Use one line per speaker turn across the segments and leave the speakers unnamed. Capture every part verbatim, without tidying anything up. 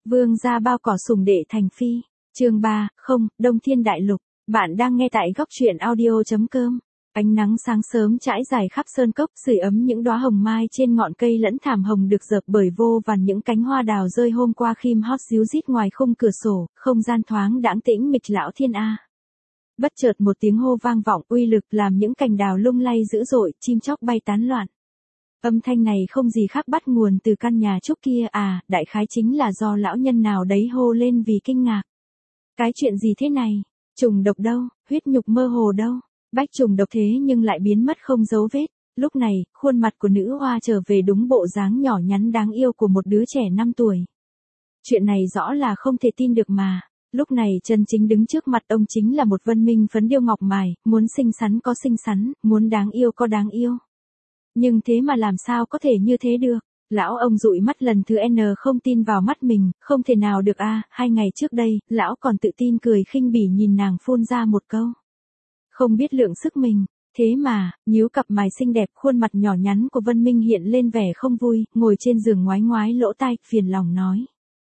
Vương gia bao cỏ sủng đệ thành phi. Chương ba, không, Đông Thiên Đại Lục. Bạn đang nghe tại góc truyện audio chấm com. Ánh nắng sáng sớm trải dài khắp sơn cốc, sưởi ấm những đóa hồng mai trên ngọn cây lẫn thảm hồng được dợp bởi vô vàn những cánh hoa đào rơi hôm qua khim hót ríu rít ngoài khung cửa sổ, không gian thoáng đãng tĩnh mịch lão thiên a. Bất chợt một tiếng hô vang vọng uy lực làm những cành đào lung lay dữ dội, chim chóc bay tán loạn. Âm thanh này không gì khác bắt nguồn từ căn nhà trúc kia à, đại khái chính là do lão nhân nào đấy hô lên vì kinh ngạc. Cái chuyện gì thế này? Trùng độc đâu? Huyết nhục mơ hồ đâu? Bách trùng độc thế nhưng lại biến mất không dấu vết. Lúc này, khuôn mặt của nữ hoa trở về đúng bộ dáng nhỏ nhắn đáng yêu của một đứa trẻ năm tuổi. Chuyện này rõ là không thể tin được mà. Lúc này chân chính đứng trước mặt ông chính là một vân minh phấn điêu ngọc mài, muốn xinh xắn có xinh xắn, muốn đáng yêu có đáng yêu. Nhưng thế mà làm sao có thể như thế được? Lão ông dụi mắt lần thứ N không tin vào mắt mình, không thể nào được a. À, hai ngày trước đây, lão còn tự tin cười khinh bỉ nhìn nàng phun ra một câu. Không biết lượng sức mình, thế mà, nhíu cặp mày xinh đẹp khuôn mặt nhỏ nhắn của Vân Minh hiện lên vẻ không vui, ngồi trên giường ngoái ngoái lỗ tai, phiền lòng nói.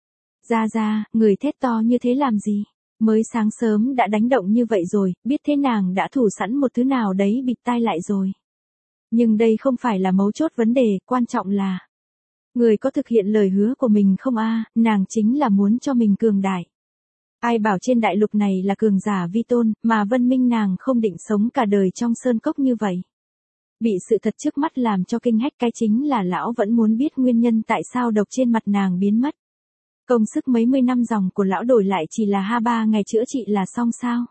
Ra ra, người thét to như thế làm gì? Mới sáng sớm đã đánh động như vậy rồi, biết thế nàng đã thủ sẵn một thứ nào đấy bịt tai lại rồi. Nhưng đây không phải là mấu chốt vấn đề, quan trọng là người có thực hiện lời hứa của mình không a? À, nàng chính là muốn cho mình cường đại. Ai bảo trên đại lục này là cường giả vi tôn, mà Vân Minh nàng không định sống cả đời trong sơn cốc như vậy. Bị sự thật trước mắt làm cho kinh hách, cái chính là lão vẫn muốn biết nguyên nhân tại sao độc trên mặt nàng biến mất. Công sức mấy mươi năm dòng của lão đổi lại chỉ là ha ba ngày chữa trị là xong sao?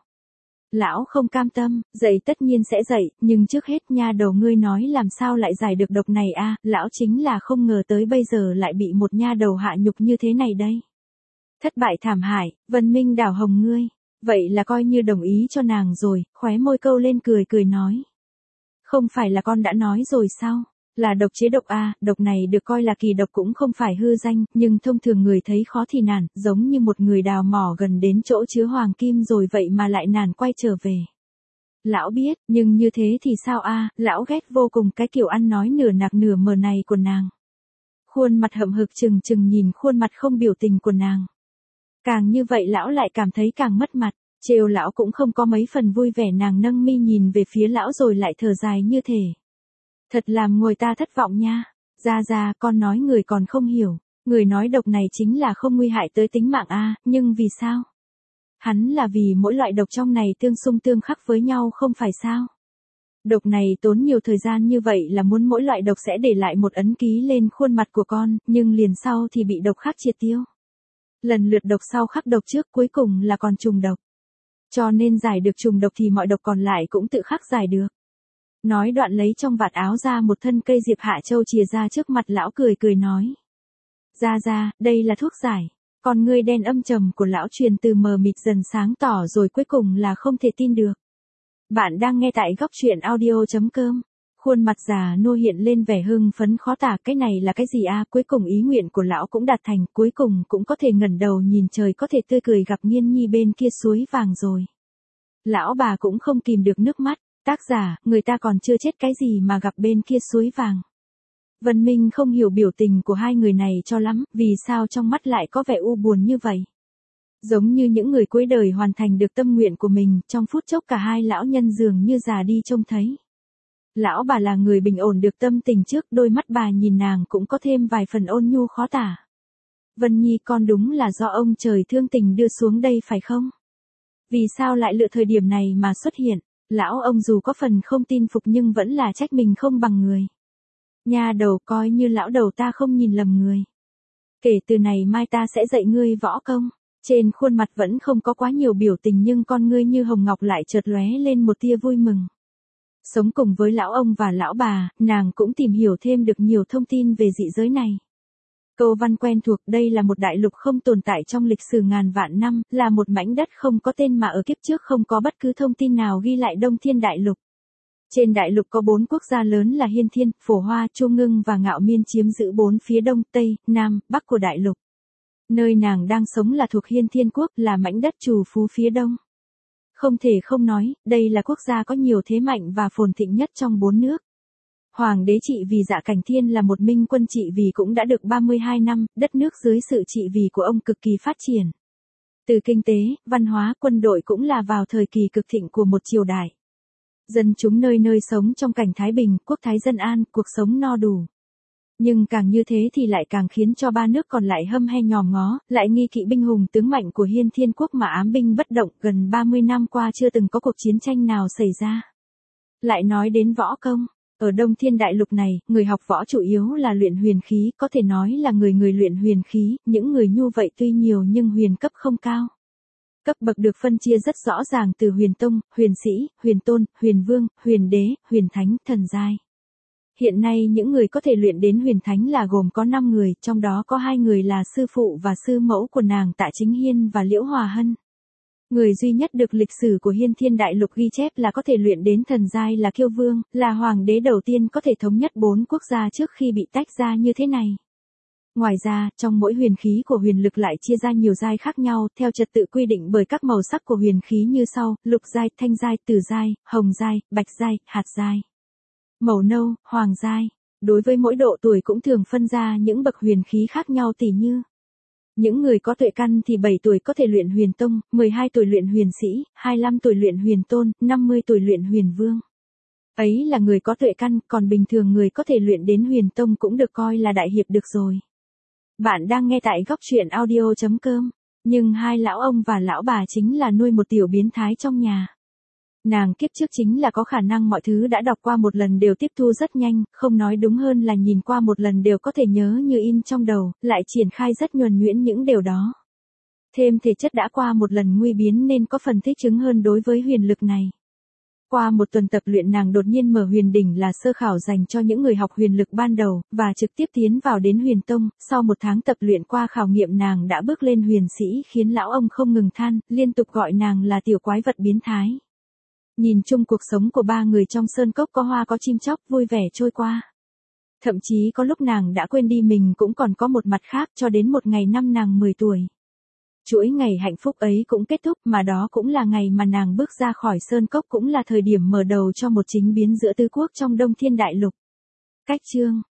Lão không cam tâm, dậy tất nhiên sẽ dậy, nhưng trước hết nha đầu ngươi nói làm sao lại giải được độc này a? À, lão chính là không ngờ tới bây giờ lại bị một nha đầu hạ nhục như thế này đây. Thất bại thảm hại, Vân Minh đảo hồng ngươi, vậy là coi như đồng ý cho nàng rồi, khóe môi câu lên cười cười nói. Không phải là con đã nói rồi sao? Là độc chế độc a, độc này được coi là kỳ độc cũng không phải hư danh, nhưng thông thường người thấy khó thì nản, giống như một người đào mỏ gần đến chỗ chứa hoàng kim rồi vậy mà lại nản quay trở về. Lão biết, nhưng như thế thì sao a? Lão ghét vô cùng cái kiểu ăn nói nửa nạc nửa mờ này của nàng. Khuôn mặt hậm hực chừng chừng nhìn khuôn mặt không biểu tình của nàng. Càng như vậy lão lại cảm thấy càng mất mặt, trêu lão cũng không có mấy phần vui vẻ. Nàng nâng mi nhìn về phía lão rồi lại thở dài như thể. Thật làm ngồi ta thất vọng nha. Ra ra, con nói người còn không hiểu. Người nói độc này chính là không nguy hại tới tính mạng a, nhưng vì sao? Hắn là vì mỗi loại độc trong này tương xung tương khắc với nhau không phải sao? Độc này tốn nhiều thời gian như vậy là muốn mỗi loại độc sẽ để lại một ấn ký lên khuôn mặt của con, nhưng liền sau thì bị độc khắc triệt tiêu. Lần lượt độc sau khắc độc trước, cuối cùng là còn trùng độc. Cho nên giải được trùng độc thì mọi độc còn lại cũng tự khắc giải được. Nói đoạn lấy trong vạt áo ra một thân cây diệp hạ châu chìa ra trước mặt lão cười cười nói. Ra ra, đây là thuốc giải. Còn ngươi đen âm trầm của lão truyền từ mờ mịt dần sáng tỏ rồi cuối cùng là không thể tin được. Bạn đang nghe tại góc truyện audio chấm com. Khuôn mặt già nua hiện lên vẻ hưng phấn khó tả, cái này là cái gì a? À? Cuối cùng ý nguyện của lão cũng đạt thành, cuối cùng cũng có thể ngẩng đầu nhìn trời, có thể tươi cười gặp Nghiên Nhi bên kia suối vàng rồi. Lão bà cũng không kìm được nước mắt, tác giả, người ta còn chưa chết cái gì mà gặp bên kia suối vàng. Vân Minh không hiểu biểu tình của hai người này cho lắm, vì sao trong mắt lại có vẻ u buồn như vậy. Giống như những người cuối đời hoàn thành được tâm nguyện của mình, trong phút chốc cả hai lão nhân dường như già đi trông thấy. Lão bà là người bình ổn được tâm tình trước, đôi mắt bà nhìn nàng cũng có thêm vài phần ôn nhu khó tả. Vân Nhi, con đúng là do ông trời thương tình đưa xuống đây phải không? Vì sao lại lựa thời điểm này mà xuất hiện? Lão ông dù có phần không tin phục nhưng vẫn là trách mình không bằng người. Nha đầu, coi như lão đầu ta không nhìn lầm người. Kể từ này mai ta sẽ dạy ngươi võ công. Trên khuôn mặt vẫn không có quá nhiều biểu tình nhưng con ngươi như hồng ngọc lại chợt lóe lên một tia vui mừng. Sống cùng với lão ông và lão bà, nàng cũng tìm hiểu thêm được nhiều thông tin về dị giới này. Câu văn quen thuộc, đây là một đại lục không tồn tại trong lịch sử ngàn vạn năm, là một mảnh đất không có tên mà ở kiếp trước không có bất cứ thông tin nào ghi lại Đông Thiên Đại Lục. Trên đại lục có bốn quốc gia lớn là Hiên Thiên, Phổ Hoa, Chu Ngưng và Ngạo Miên chiếm giữ bốn phía đông, tây, nam, bắc của đại lục. Nơi nàng đang sống là thuộc Hiên Thiên Quốc, là mảnh đất trù phú phía đông. Không thể không nói, đây là quốc gia có nhiều thế mạnh và phồn thịnh nhất trong bốn nước. Hoàng đế trị vì Dạ Cảnh Thiên là một minh quân trị vì cũng đã được ba mươi hai năm, đất nước dưới sự trị vì của ông cực kỳ phát triển. Từ kinh tế, văn hóa, quân đội cũng là vào thời kỳ cực thịnh của một triều đại. Dân chúng nơi nơi sống trong cảnh thái bình, quốc thái dân an, cuộc sống no đủ. Nhưng càng như thế thì lại càng khiến cho ba nước còn lại hâm he nhòm ngó, lại nghi kỵ binh hùng tướng mạnh của Hiên Thiên Quốc mà ám binh bất động, gần ba mươi năm qua chưa từng có cuộc chiến tranh nào xảy ra. Lại nói đến võ công, ở Đông Thiên Đại Lục này, người học võ chủ yếu là luyện huyền khí, có thể nói là người người luyện huyền khí, những người nhu vậy tuy nhiều nhưng huyền cấp không cao. Cấp bậc được phân chia rất rõ ràng từ huyền tông, huyền sĩ, huyền tôn, huyền vương, huyền đế, huyền thánh, thần giai. Hiện nay những người có thể luyện đến huyền thánh là gồm có năm người, trong đó có hai người là sư phụ và sư mẫu của nàng Tạ Chính Hiên và Liễu Hòa Hân. Người duy nhất được lịch sử của Hiên Thiên Đại Lục ghi chép là có thể luyện đến thần giai là Kiêu Vương, là hoàng đế đầu tiên có thể thống nhất bốn quốc gia trước khi bị tách ra như thế này. Ngoài ra, trong mỗi huyền khí của huyền lực lại chia ra nhiều giai khác nhau, theo trật tự quy định bởi các màu sắc của huyền khí như sau: lục giai, thanh giai, tử giai, hồng giai, bạch giai, hạt giai. Màu nâu, hoàng giai. Đối với mỗi độ tuổi cũng thường phân ra những bậc huyền khí khác nhau tỉ như: những người có tuệ căn thì bảy tuổi có thể luyện huyền tông, mười hai tuổi luyện huyền sĩ, hai mươi lăm tuổi luyện huyền tôn, năm mươi tuổi luyện huyền vương. Ấy là người có tuệ căn, còn bình thường người có thể luyện đến huyền tông cũng được coi là đại hiệp được rồi. Bạn đang nghe tại góc truyện audio chấm com, nhưng hai lão ông và lão bà chính là nuôi một tiểu biến thái trong nhà. Nàng kiếp trước chính là có khả năng mọi thứ đã đọc qua một lần đều tiếp thu rất nhanh, không nói đúng hơn là nhìn qua một lần đều có thể nhớ như in trong đầu, lại triển khai rất nhuần nhuyễn những điều đó. Thêm thể chất đã qua một lần nguy biến nên có phần thích ứng hơn đối với huyền lực này. Qua một tuần tập luyện nàng đột nhiên mở huyền đỉnh là sơ khảo dành cho những người học huyền lực ban đầu, và trực tiếp tiến vào đến huyền tông, sau một tháng tập luyện qua khảo nghiệm nàng đã bước lên huyền sĩ khiến lão ông không ngừng than, liên tục gọi nàng là tiểu quái vật biến thái. Nhìn chung cuộc sống của ba người trong sơn cốc có hoa có chim chóc vui vẻ trôi qua. Thậm chí có lúc nàng đã quên đi mình cũng còn có một mặt khác cho đến một ngày năm nàng mười tuổi. Chuỗi ngày hạnh phúc ấy cũng kết thúc mà đó cũng là ngày mà nàng bước ra khỏi sơn cốc cũng là thời điểm mở đầu cho một chính biến giữa tứ quốc trong Đông Thiên Đại Lục. Cách chương